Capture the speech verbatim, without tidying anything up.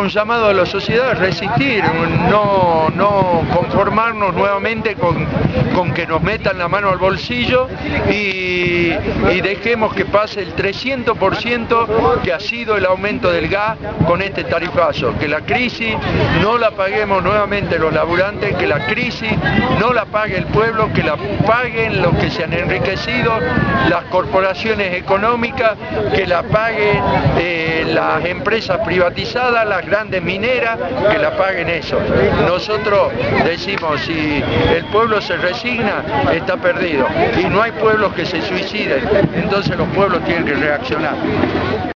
un llamado a la sociedad a resistir, no, no conformarnos nuevamente con, con que nos metan la mano al bolsillo y, y dejemos que pase el trescientos por ciento que ha sido el aumento del gas con este tarifazo, que la crisis no la paguemos nuevamente los laburantes, que la crisis no la pague el pueblo, que la paguen los que se han enriquecido, las corporaciones económicas, que la paguen eh, las empresas privatizadas, las grandes mineras, que la paguen eso. Nosotros decimos, si el pueblo se resigna, está perdido. Y no hay pueblos que se suiciden, entonces los pueblos tienen que reaccionar.